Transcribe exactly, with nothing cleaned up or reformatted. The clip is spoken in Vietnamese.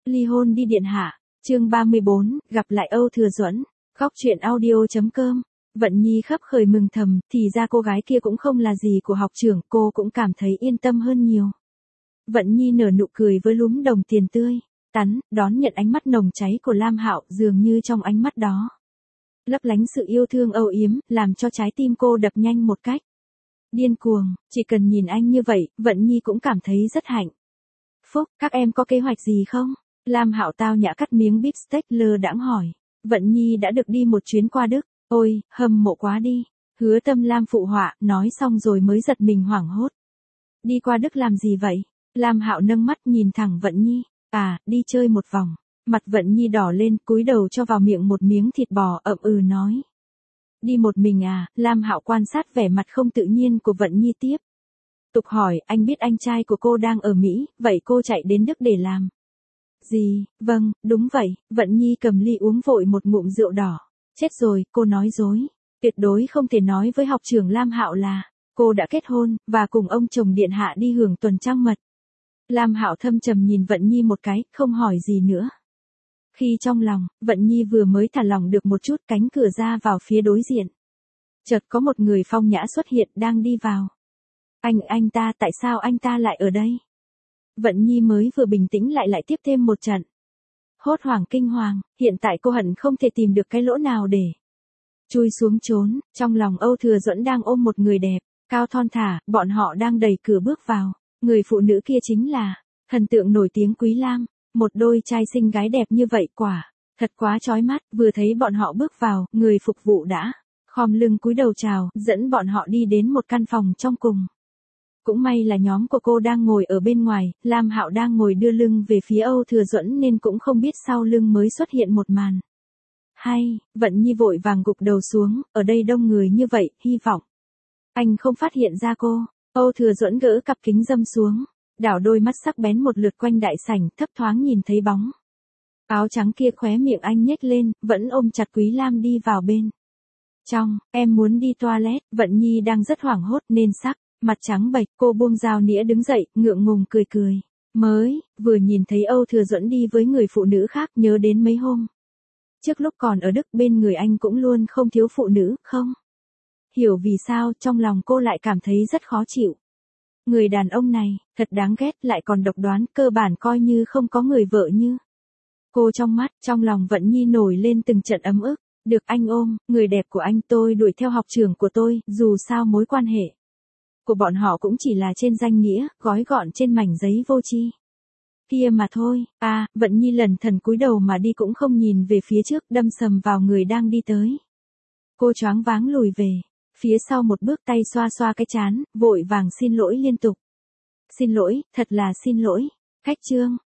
Ly hôn đi điện hạ. Chương ba mươi bốn, gặp lại Âu Thừa Duẫn. Góc truyện audio.com. Vận Nhi khấp khởi mừng thầm, thì ra cô gái kia cũng không là gì của học trưởng, cô cũng cảm thấy yên tâm hơn nhiều. Vận Nhi nở nụ cười với lúm đồng tiền tươi, tắn, đón nhận ánh mắt nồng cháy của Lam Hạo, dường như trong ánh mắt đó lấp lánh sự yêu thương âu yếm, làm cho trái tim cô đập nhanh một cách điên cuồng. Chỉ cần nhìn anh như vậy, Vận Nhi cũng cảm thấy rất hạnh phúc. Các em có kế hoạch gì không? Lam Hạo tao nhã cắt miếng beef steak lơ đãng hỏi. Vận Nhi đã được đi một chuyến qua Đức. Ôi, hâm mộ quá đi. Hứa Tâm Lam phụ họa, nói xong rồi mới giật mình hoảng hốt. Đi qua Đức làm gì vậy? Lam Hạo nâng mắt nhìn thẳng Vận Nhi. À, đi chơi một vòng. Mặt Vận Nhi đỏ lên, cúi đầu cho vào miệng một miếng thịt bò, ậm ừ nói. Đi một mình à? Lam Hạo quan sát vẻ mặt không tự nhiên của Vận Nhi tiếp tục hỏi, anh biết anh trai của cô đang ở Mỹ, vậy cô chạy đến Đức để làm gì? Vâng, đúng vậy. Vận Nhi cầm ly uống vội một ngụm rượu đỏ. Chết rồi, cô nói dối. Tuyệt đối không thể nói với học trưởng Lam Hạo là cô đã kết hôn, và cùng ông chồng điện hạ đi hưởng tuần trăng mật. Lam Hạo thâm trầm nhìn Vận Nhi một cái, không hỏi gì nữa. Khi trong lòng, Vận Nhi vừa mới thả lỏng được một chút, cánh cửa ra vào phía đối diện. Chợt có một người phong nhã xuất hiện đang đi vào. Anh, anh ta, tại sao anh ta lại ở đây? Vận Nhi mới vừa bình tĩnh lại lại tiếp thêm một trận hốt hoảng kinh hoàng, hiện tại cô hận không thể tìm được cái lỗ nào để chui xuống trốn. Trong lòng Âu Thừa Duẫn đang ôm một người đẹp, cao thon thả, bọn họ đang đẩy cửa bước vào. Người phụ nữ kia chính là thần tượng nổi tiếng Quý Lam, một đôi trai xinh gái đẹp như vậy quả thật quá chói mắt. Vừa thấy bọn họ bước vào, người phục vụ đã khom lưng cúi đầu chào, dẫn bọn họ đi đến một căn phòng trong cùng. Cũng may là nhóm của cô đang ngồi ở bên ngoài, Lam Hạo đang ngồi đưa lưng về phía Âu Thừa Duẫn nên cũng không biết sau lưng mới xuất hiện một màn hay. Vận Nhi vội vàng gục đầu xuống, ở đây đông người như vậy, hy vọng anh không phát hiện ra cô. Âu Thừa Duẫn gỡ cặp kính râm xuống, đảo đôi mắt sắc bén một lượt quanh đại sảnh, thấp thoáng nhìn thấy bóng áo trắng kia, khóe miệng anh nhếch lên, vẫn ôm chặt Quý Lam đi vào bên trong. Em muốn đi toilet. Vận Nhi đang rất hoảng hốt nên sắc mặt trắng bệch, cô buông dao nĩa đứng dậy, ngượng ngùng cười cười. Mới vừa nhìn thấy Âu Thừa Duẫn đi với người phụ nữ khác, nhớ đến mấy hôm trước lúc còn ở Đức, bên người anh cũng luôn không thiếu phụ nữ, không hiểu vì sao trong lòng cô lại cảm thấy rất khó chịu. Người đàn ông này thật đáng ghét, lại còn độc đoán, cơ bản coi như không có người vợ như cô trong mắt. Trong lòng Vận Nhi nổi lên từng trận ấm ức. Được anh ôm, người đẹp của anh, tôi đuổi theo học trưởng của tôi, dù sao mối quan hệ của bọn họ cũng chỉ là trên danh nghĩa, gói gọn trên mảnh giấy vô tri kia mà thôi. À, Vận Nhi lần thần cúi đầu mà đi cũng không nhìn về phía trước, đâm sầm vào người đang đi tới. Cô choáng váng lùi về phía sau một bước, tay xoa xoa cái trán, vội vàng xin lỗi liên tục. Xin lỗi, thật là xin lỗi. Khách Trương,